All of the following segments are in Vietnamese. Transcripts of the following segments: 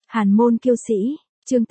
Hàn môn kiêu sĩ, chương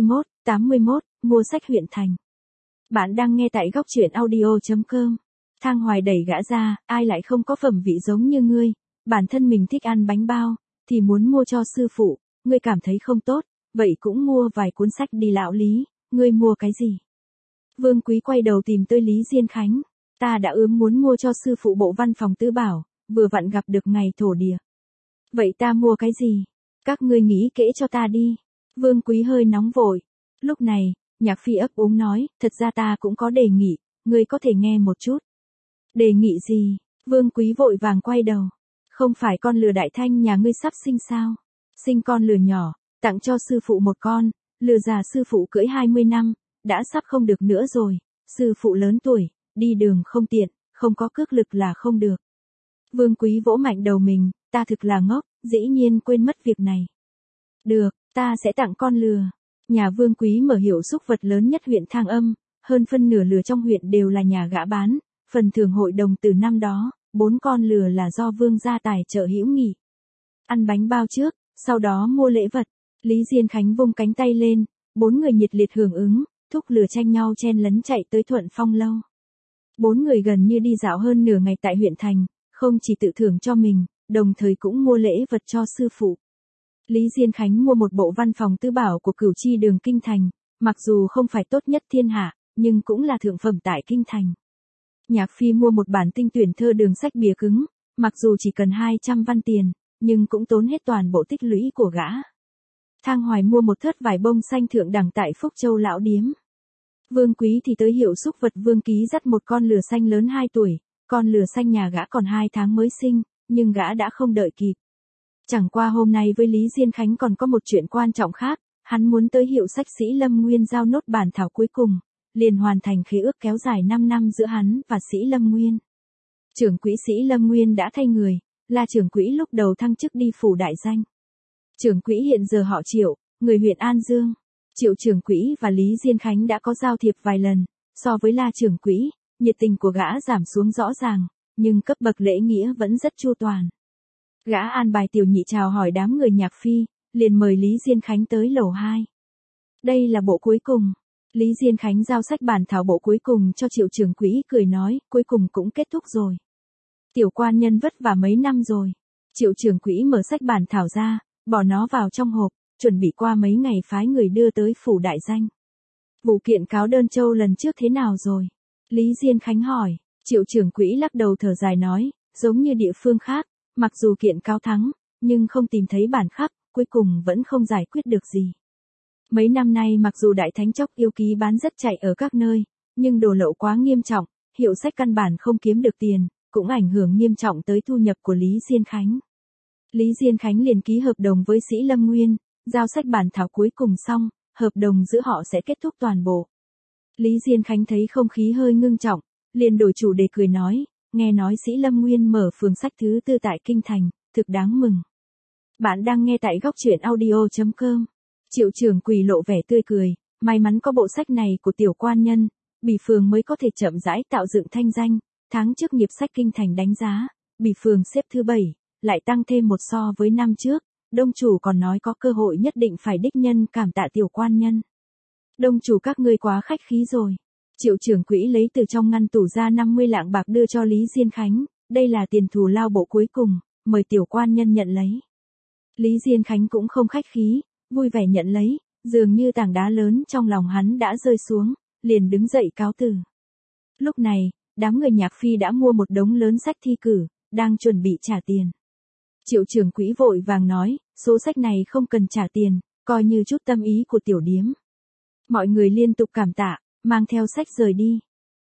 81, mua sách huyện thành. Bạn đang nghe tại góc truyện audio.com. Thang Hoài đẩy gã ra, ai lại không có phẩm vị giống như ngươi, bản thân mình thích ăn bánh bao, thì muốn mua cho sư phụ, ngươi cảm thấy không tốt, vậy cũng mua vài cuốn sách đi lão Lý, ngươi mua cái gì? Vương Quý quay đầu tìm tới Lý Diên Khánh, ta đã muốn mua cho sư phụ bộ văn phòng tứ bảo, vừa vặn gặp được ngày thổ địa. Vậy ta mua cái gì? Các ngươi nghĩ kỹ cho ta đi. Vương Quý hơi nóng vội. Lúc này, Nhạc Phi ấp úng nói, thật ra ta cũng có đề nghị, ngươi có thể nghe một chút. Đề nghị gì? Vương Quý vội vàng quay đầu. Không phải con lừa Đại Thanh nhà ngươi sắp sinh sao? Sinh con lừa nhỏ, tặng cho sư phụ một con, lừa già sư phụ cưỡi 20 năm, đã sắp không được nữa rồi. Sư phụ lớn tuổi, đi đường không tiện, không có cước lực là không được. Vương Quý vỗ mạnh đầu mình, ta thực là ngốc, dĩ nhiên quên mất việc này. Được, ta sẽ tặng con lừa. Nhà Vương Quý mở hiệu xúc vật lớn nhất huyện Thang Âm, hơn phân nửa lừa trong huyện đều là nhà gã bán, phần thưởng hội đồng từ năm đó, 4 con lừa là do Vương gia tài trợ hữu nghị. Ăn bánh bao trước, sau đó mua lễ vật. Lý Diên Khánh vung cánh tay lên, 4 người nhiệt liệt hưởng ứng, thúc lừa tranh nhau chen lấn chạy tới Thuận Phong lâu. 4 người gần như đi dạo hơn nửa ngày tại huyện thành, không chỉ tự thưởng cho mình, đồng thời cũng mua lễ vật cho sư phụ. Lý Diên Khánh mua một bộ văn phòng tứ bảo của Cửu Chi đường kinh thành, mặc dù không phải tốt nhất thiên hạ, nhưng cũng là thượng phẩm tại kinh thành. Nhạc Phi mua một bản tinh tuyển thơ đường sách bìa cứng, mặc dù chỉ cần 200 văn tiền, nhưng cũng tốn hết toàn bộ tích lũy của gã. Thang Hoài mua một thớt vải bông xanh thượng đẳng tại Phúc Châu lão điếm. Vương Quý thì tới hiệu xúc vật Vương Ký dắt một con lừa xanh lớn 2 tuổi, con lừa xanh nhà gã còn 2 tháng mới sinh, nhưng gã đã không đợi kịp. Chẳng qua hôm nay với Lý Diên Khánh còn có một chuyện quan trọng khác, hắn muốn tới hiệu sách Sĩ Lâm Nguyên giao nốt bản thảo cuối cùng, liền hoàn thành khế ước kéo dài 5 năm giữa hắn và Sĩ Lâm Nguyên. Trưởng quỹ Sĩ Lâm Nguyên đã thay người, là trưởng quỹ lúc đầu thăng chức đi phủ đại danh. Trưởng quỹ hiện giờ họ Triệu, người huyện An Dương. Triệu trưởng quỹ và Lý Diên Khánh đã có giao thiệp vài lần, so với La trưởng quỹ, nhiệt tình của gã giảm xuống rõ ràng, nhưng cấp bậc lễ nghĩa vẫn rất chu toàn. Gã an bài tiểu nhị chào hỏi đám người Nhạc Phi, liền mời Lý Diên Khánh tới lầu 2. Đây là bộ cuối cùng. Lý Diên Khánh giao sách bản thảo bộ cuối cùng cho Triệu trưởng quỹ, cười nói, cuối cùng cũng kết thúc rồi. Tiểu quan nhân vất vả mấy năm rồi. Triệu trưởng quỹ mở sách bản thảo ra, bỏ nó vào trong hộp, chuẩn bị qua mấy ngày phái người đưa tới phủ đại danh. Vụ kiện cáo Đơn Châu lần trước thế nào rồi? Lý Diên Khánh hỏi. Triệu trưởng quỹ lắc đầu thở dài nói, giống như địa phương khác, mặc dù kiện cáo thắng, nhưng không tìm thấy bản khắc, cuối cùng vẫn không giải quyết được gì. Mấy năm nay mặc dù Đại Thánh Chốc yêu ký bán rất chạy ở các nơi, nhưng đồ lậu quá nghiêm trọng, hiệu sách căn bản không kiếm được tiền, cũng ảnh hưởng nghiêm trọng tới thu nhập của Lý Diên Khánh. Lý Diên Khánh liền ký hợp đồng với Sĩ Lâm Nguyên, giao sách bản thảo cuối cùng xong, hợp đồng giữa họ sẽ kết thúc toàn bộ. Lý Diên Khánh thấy không khí hơi ngưng trọng, liền đổi chủ đề cười nói, nghe nói Sĩ Lâm Nguyên mở phường sách thứ 4 tại kinh thành, thực đáng mừng. Bạn đang nghe tại góc truyện audio.com. Triệu trưởng quỳ lộ vẻ tươi cười, may mắn có bộ sách này của tiểu quan nhân, Bỉ phường mới có thể chậm rãi tạo dựng thanh danh. Tháng trước nghiệp sách kinh thành đánh giá, Bỉ phường xếp thứ 7, lại tăng thêm một so với năm trước. Đông chủ còn nói có cơ hội nhất định phải đích nhân cảm tạ tiểu quan nhân. Đông chủ các ngươi quá khách khí rồi. Triệu trưởng quỹ lấy từ trong ngăn tủ ra 50 lạng bạc đưa cho Lý Diên Khánh, đây là tiền thù lao bộ cuối cùng, mời tiểu quan nhân nhận lấy. Lý Diên Khánh cũng không khách khí, vui vẻ nhận lấy, dường như tảng đá lớn trong lòng hắn đã rơi xuống, liền đứng dậy cáo từ. Lúc này, đám người Nhạc Phi đã mua một đống lớn sách thi cử, đang chuẩn bị trả tiền. Triệu trưởng quỹ vội vàng nói, số sách này không cần trả tiền, coi như chút tâm ý của tiểu điếm. Mọi người liên tục cảm tạ, mang theo sách rời đi.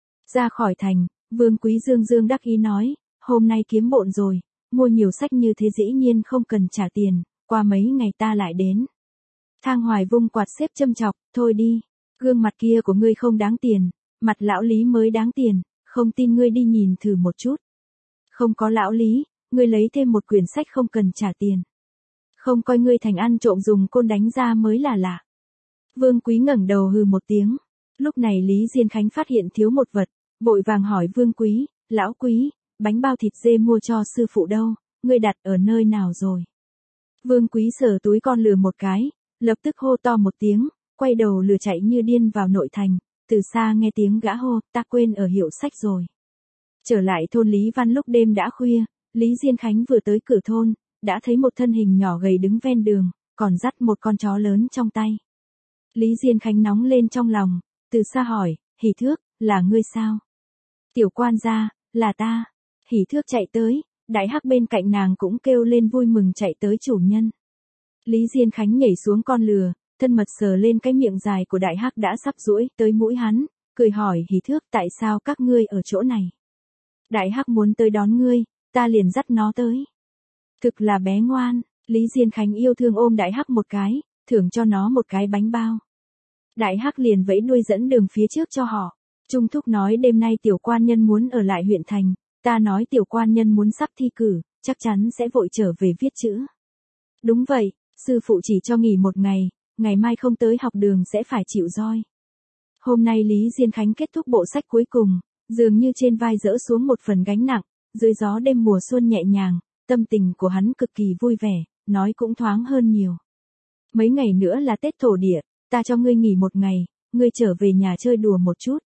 Ra khỏi thành, Vương Quý dương dương đắc ý nói, hôm nay kiếm bộn rồi, mua nhiều sách như thế dĩ nhiên không cần trả tiền, qua mấy ngày ta lại đến. Thang Hoài vung quạt xếp châm chọc, thôi đi, gương mặt kia của ngươi không đáng tiền, mặt lão Lý mới đáng tiền, không tin ngươi đi nhìn thử một chút. Không có lão Lý, ngươi lấy thêm một quyển sách không cần trả tiền. Không coi ngươi thành ăn trộm dùng côn đánh ra mới là lạ. Vương Quý ngẩng đầu hừ một tiếng. Lúc này Lý Diên Khánh phát hiện thiếu một vật, vội vàng hỏi Vương Quý, lão Quý, bánh bao thịt dê mua cho sư phụ đâu, ngươi đặt ở nơi nào rồi? Vương Quý sờ túi con lừa một cái, lập tức hô to một tiếng, quay đầu lừa chạy như điên vào nội thành, từ xa nghe tiếng gã hô, ta quên ở hiệu sách rồi. Trở lại thôn Lý Văn lúc đêm đã khuya, Lý Diên Khánh vừa tới cửa thôn, đã thấy một thân hình nhỏ gầy đứng ven đường, còn dắt một con chó lớn trong tay. Lý Diên Khánh nóng lên trong lòng, từ xa hỏi, Hỷ Thước, là ngươi sao? Tiểu quan gia, là ta. Hỷ Thước chạy tới, Đại Hắc bên cạnh nàng cũng kêu lên vui mừng chạy tới chủ nhân. Lý Diên Khánh nhảy xuống con lừa, thân mật sờ lên cái miệng dài của Đại Hắc đã sắp duỗi tới mũi hắn, cười hỏi Hỷ Thước tại sao các ngươi ở chỗ này? Đại Hắc muốn tới đón ngươi, ta liền dắt nó tới. Thực là bé ngoan, Lý Diên Khánh yêu thương ôm Đại Hắc một cái, thưởng cho nó một cái bánh bao. Đại Hắc liền vẫy đuôi dẫn đường phía trước cho họ. Trung thúc nói đêm nay tiểu quan nhân muốn ở lại huyện thành, ta nói tiểu quan nhân muốn sắp thi cử, chắc chắn sẽ vội trở về viết chữ. Đúng vậy, sư phụ chỉ cho nghỉ một ngày mai không tới học đường sẽ phải chịu roi. Hôm nay Lý Diên Khánh kết thúc bộ sách cuối cùng, dường như trên vai dỡ xuống một phần gánh nặng, dưới gió đêm mùa xuân nhẹ nhàng, tâm tình của hắn cực kỳ vui vẻ, nói cũng thoáng hơn nhiều. Mấy ngày nữa là Tết Thổ Địa, ta cho ngươi nghỉ một ngày, ngươi trở về nhà chơi đùa một chút.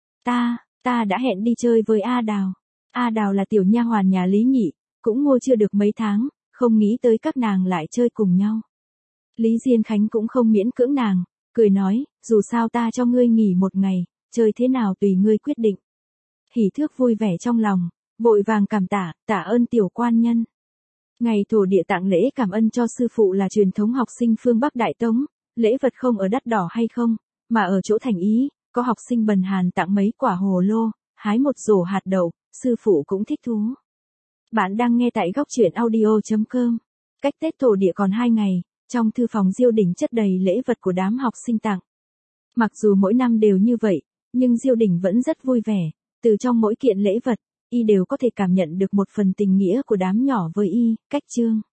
Ta đã hẹn đi chơi với A Đào. A Đào là tiểu nha hoàn nhà Lý Nhị, cũng mua chưa được mấy tháng, không nghĩ tới các nàng lại chơi cùng nhau. Lý Diên Khánh cũng không miễn cưỡng nàng, cười nói, dù sao ta cho ngươi nghỉ một ngày, chơi thế nào tùy ngươi quyết định. Hỷ Thước vui vẻ trong lòng, vội vàng cảm tạ ơn tiểu quan nhân. Ngày thổ địa tặng lễ cảm ơn cho sư phụ là truyền thống học sinh phương Bắc Đại Tống, lễ vật không ở đắt đỏ hay không, mà ở chỗ thành ý, có học sinh bần hàn tặng mấy quả hồ lô, hái một rổ hạt đậu, sư phụ cũng thích thú. Bạn đang nghe tại góc truyện audio.com. Cách Tết Thổ Địa còn 2 ngày, trong thư phòng Diêu Đình chất đầy lễ vật của đám học sinh tặng. Mặc dù mỗi năm đều như vậy, nhưng Diêu Đình vẫn rất vui vẻ, từ trong mỗi kiện lễ vật, y đều có thể cảm nhận được một phần tình nghĩa của đám nhỏ với y. Cách chương